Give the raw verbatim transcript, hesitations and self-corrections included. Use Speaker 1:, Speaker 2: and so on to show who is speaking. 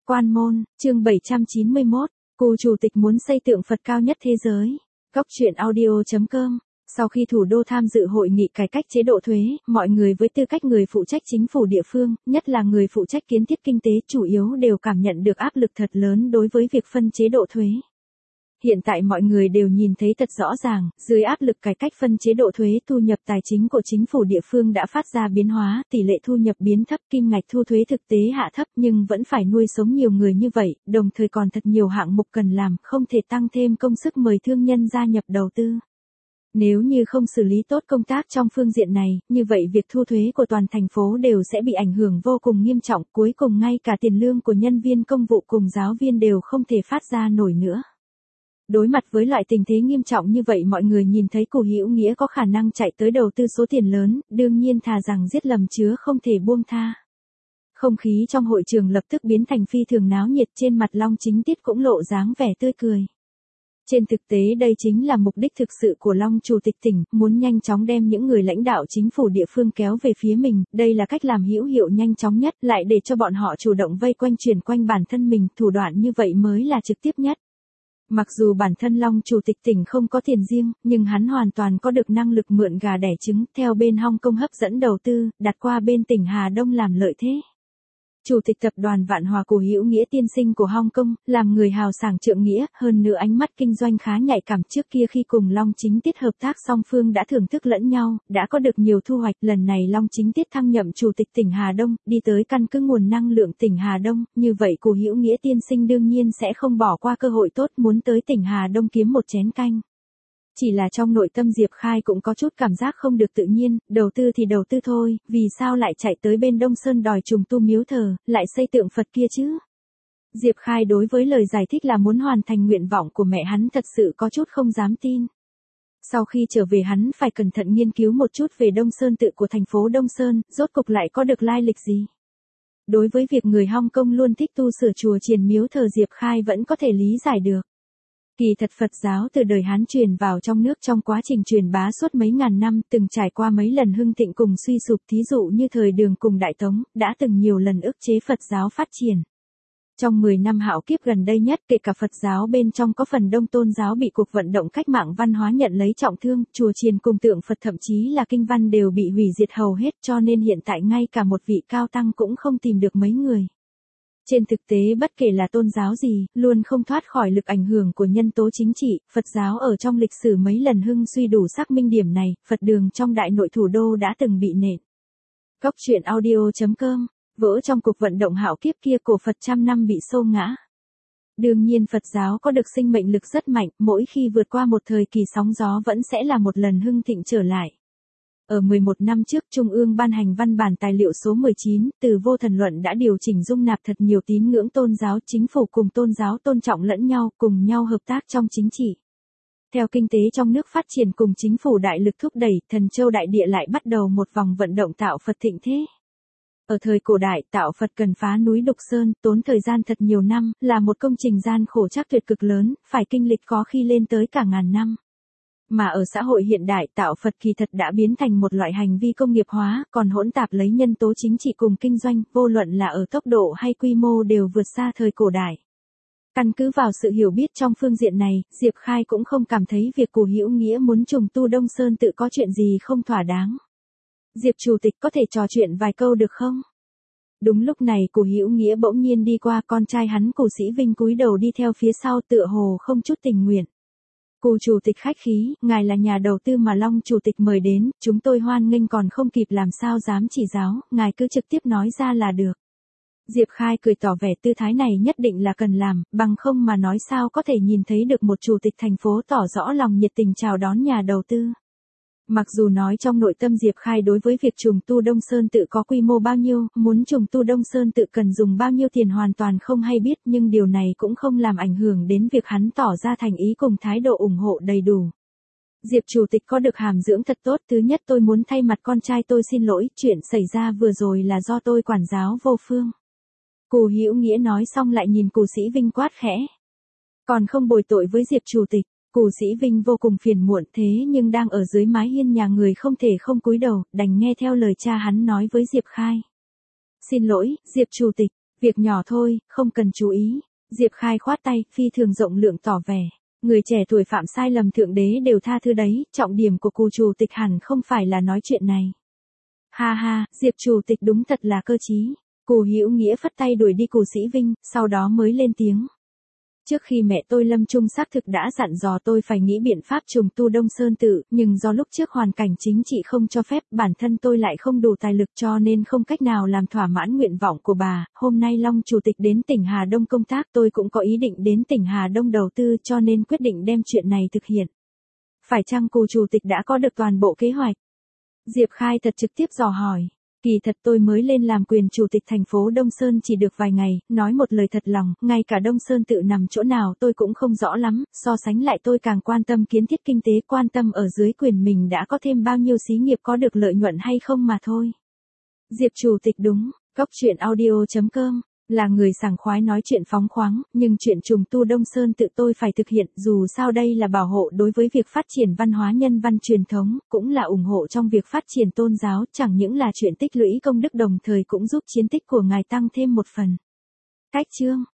Speaker 1: Quan môn, chương bảy trăm chín mươi mốt, Cù chủ tịch muốn xây tượng Phật cao nhất thế giới. Góc truyện audio chấm com. Sau khi thủ đô tham dự hội nghị cải cách chế độ thuế, mọi người với tư cách người phụ trách chính phủ địa phương, nhất là người phụ trách kiến thiết kinh tế chủ yếu đều cảm nhận được áp lực thật lớn đối với việc phân chế độ thuế. Hiện tại mọi người đều nhìn thấy thật rõ ràng, dưới áp lực cải cách phân chế độ thuế, thu nhập tài chính của chính phủ địa phương đã phát ra biến hóa, tỷ lệ thu nhập biến thấp, kim ngạch thu thuế thực tế hạ thấp nhưng vẫn phải nuôi sống nhiều người như vậy, đồng thời còn thật nhiều hạng mục cần làm, không thể tăng thêm công sức mời thương nhân gia nhập đầu tư. Nếu như không xử lý tốt công tác trong phương diện này, như vậy việc thu thuế của toàn thành phố đều sẽ bị ảnh hưởng vô cùng nghiêm trọng, cuối cùng ngay cả tiền lương của nhân viên công vụ cùng giáo viên đều không thể phát ra nổi nữa. Đối mặt với loại tình thế nghiêm trọng như vậy, mọi người nhìn thấy Cù Hữu Nghĩa có khả năng chạy tới đầu tư số tiền lớn, đương nhiên thà rằng giết lầm chứa không thể buông tha. Không khí trong hội trường lập tức biến thành phi thường náo nhiệt, trên mặt Long Chính Tiết cũng lộ dáng vẻ tươi cười. Trên thực tế đây chính là mục đích thực sự của Long Chủ tịch tỉnh, muốn nhanh chóng đem những người lãnh đạo chính phủ địa phương kéo về phía mình, đây là cách làm hữu hiệu nhanh chóng nhất, lại để cho bọn họ chủ động vây quanh chuyển quanh bản thân mình, thủ đoạn như vậy mới là trực tiếp nhất. Mặc dù bản thân Long Chủ tịch tỉnh không có tiền riêng, nhưng hắn hoàn toàn có được năng lực mượn gà đẻ trứng, theo bên Hong Kong hấp dẫn đầu tư, đặt qua bên tỉnh Hà Đông làm lợi thế. Chủ tịch tập đoàn Vạn Hòa Cù Hữu Nghĩa tiên sinh của Hong Kong, làm người hào sảng trượng nghĩa, hơn nữa ánh mắt kinh doanh khá nhạy cảm, trước kia khi cùng Long Chính Tiết hợp tác song phương đã thưởng thức lẫn nhau, đã có được nhiều thu hoạch, lần này Long Chính Tiết thăng nhậm chủ tịch tỉnh Hà Đông, đi tới căn cứ nguồn năng lượng tỉnh Hà Đông, như vậy Cù Hữu Nghĩa tiên sinh đương nhiên sẽ không bỏ qua cơ hội tốt muốn tới tỉnh Hà Đông kiếm một chén canh. Chỉ là trong nội tâm Diệp Khai cũng có chút cảm giác không được tự nhiên, đầu tư thì đầu tư thôi, vì sao lại chạy tới bên Đông Sơn đòi trùng tu miếu thờ, lại xây tượng Phật kia chứ? Diệp Khai đối với lời giải thích là muốn hoàn thành nguyện vọng của mẹ hắn thật sự có chút không dám tin. Sau khi trở về hắn phải cẩn thận nghiên cứu một chút về Đông Sơn tự của thành phố Đông Sơn, rốt cục lại có được lai lịch gì. Đối với việc người Hong Kong luôn thích tu sửa chùa chiền miếu thờ, Diệp Khai vẫn có thể lý giải được. Kỳ thật Phật giáo từ đời Hán truyền vào trong nước trong quá trình truyền bá suốt mấy ngàn năm, từng trải qua mấy lần hưng thịnh cùng suy sụp, thí dụ như thời Đường cùng Đại Tống, đã từng nhiều lần ức chế Phật giáo phát triển. Trong mười năm hạo kiếp gần đây nhất, kể cả Phật giáo bên trong có phần đông tôn giáo bị cuộc vận động cách mạng văn hóa nhận lấy trọng thương, chùa chiền cùng tượng Phật thậm chí là kinh văn đều bị hủy diệt hầu hết, cho nên hiện tại ngay cả một vị cao tăng cũng không tìm được mấy người. Trên thực tế bất kể là tôn giáo gì, luôn không thoát khỏi lực ảnh hưởng của nhân tố chính trị, Phật giáo ở trong lịch sử mấy lần hưng suy đủ xác minh điểm này, Phật đường trong đại nội thủ đô đã từng bị nện. Góc truyện audio chấm com, vỡ trong cuộc vận động hạo kiếp kia, cổ Phật trăm năm bị xô ngã. Đương nhiên Phật giáo có được sinh mệnh lực rất mạnh, mỗi khi vượt qua một thời kỳ sóng gió vẫn sẽ là một lần hưng thịnh trở lại. Ở mười một năm trước, Trung ương ban hành văn bản tài liệu số mười chín, từ vô thần luận đã điều chỉnh dung nạp thật nhiều tín ngưỡng tôn giáo, chính phủ cùng tôn giáo tôn trọng lẫn nhau, cùng nhau hợp tác trong chính trị. Theo kinh tế trong nước phát triển cùng chính phủ đại lực thúc đẩy, Thần Châu đại địa lại bắt đầu một vòng vận động tạo Phật thịnh thế. Ở thời cổ đại, tạo Phật cần phá núi Đục Sơn, tốn thời gian thật nhiều năm, là một công trình gian khổ trắc tuyệt cực lớn, phải kinh lịch có khi lên tới cả ngàn năm. Mà ở xã hội hiện đại, tạo Phật kỳ thật đã biến thành một loại hành vi công nghiệp hóa, còn hỗn tạp lấy nhân tố chính trị cùng kinh doanh, vô luận là ở tốc độ hay quy mô đều vượt xa thời cổ đại. Căn cứ vào sự hiểu biết trong phương diện này, Diệp Khai cũng không cảm thấy việc Cù Hữu Nghĩa muốn trùng tu Đông Sơn tự có chuyện gì không thỏa đáng. Diệp Chủ tịch có thể trò chuyện vài câu được không? Đúng lúc này Cù Hữu Nghĩa bỗng nhiên đi qua, con trai hắn Cù Sĩ Vinh cúi đầu đi theo phía sau tựa hồ không chút tình nguyện. Cù chủ tịch khách khí, ngài là nhà đầu tư mà Long chủ tịch mời đến, chúng tôi hoan nghênh còn không kịp làm sao dám chỉ giáo, ngài cứ trực tiếp nói ra là được. Diệp Khai cười tỏ vẻ tư thái này nhất định là cần làm, bằng không mà nói sao có thể nhìn thấy được một chủ tịch thành phố tỏ rõ lòng nhiệt tình chào đón nhà đầu tư. Mặc dù nói trong nội tâm Diệp Khai đối với việc trùng tu Đông Sơn tự có quy mô bao nhiêu, muốn trùng tu Đông Sơn tự cần dùng bao nhiêu tiền hoàn toàn không hay biết, nhưng điều này cũng không làm ảnh hưởng đến việc hắn tỏ ra thành ý cùng thái độ ủng hộ đầy đủ. Diệp Chủ tịch có được hàm dưỡng thật tốt, thứ nhất tôi muốn thay mặt con trai tôi xin lỗi, chuyện xảy ra vừa rồi là do tôi quản giáo vô phương. Cù Hữu Nghĩa nói xong lại nhìn Cù Sĩ Vinh quát khẽ. Còn không bồi tội với Diệp Chủ tịch. Cù Sĩ Vinh vô cùng phiền muộn, thế nhưng đang ở dưới mái hiên nhà người không thể không cúi đầu, đành nghe theo lời cha hắn nói với Diệp Khai. Xin lỗi, Diệp Chủ tịch. Việc nhỏ thôi, không cần chú ý. Diệp Khai khoát tay, phi thường rộng lượng tỏ vẻ. Người trẻ tuổi phạm sai lầm thượng đế đều tha thứ đấy, trọng điểm của cụ chủ tịch hẳn không phải là nói chuyện này. Ha ha, Diệp chủ tịch đúng thật là cơ trí. Cụ Hữu Nghĩa phất tay đuổi đi cụ Sĩ Vinh, sau đó mới lên tiếng. Trước khi mẹ tôi lâm chung xác thực đã dặn dò tôi phải nghĩ biện pháp trùng tu Đông Sơn Tự, nhưng do lúc trước hoàn cảnh chính trị không cho phép, bản thân tôi lại không đủ tài lực cho nên không cách nào làm thỏa mãn nguyện vọng của bà. Hôm nay Long chủ tịch đến tỉnh Hà Đông công tác, tôi cũng có ý định đến tỉnh Hà Đông đầu tư cho nên quyết định đem chuyện này thực hiện. Phải chăng cụ chủ tịch đã có được toàn bộ kế hoạch? Diệp Khai thật trực tiếp dò hỏi. Kỳ thật tôi mới lên làm quyền chủ tịch thành phố Đông Sơn chỉ được vài ngày, nói một lời thật lòng, ngay cả Đông Sơn Tự nằm chỗ nào tôi cũng không rõ lắm, so sánh lại tôi càng quan tâm kiến thiết kinh tế, quan tâm ở dưới quyền mình đã có thêm bao nhiêu xí nghiệp có được lợi nhuận hay không mà thôi. Diệp chủ tịch đúng, Góc Chuyện Audio chấm com là người sảng khoái nói chuyện phóng khoáng, nhưng chuyện trùng tu Đông Sơn Tự tôi phải thực hiện, dù sao đây là bảo hộ đối với việc phát triển văn hóa nhân văn truyền thống, cũng là ủng hộ trong việc phát triển tôn giáo, chẳng những là chuyện tích lũy công đức đồng thời cũng giúp chiến tích của ngài tăng thêm một phần. Cách chương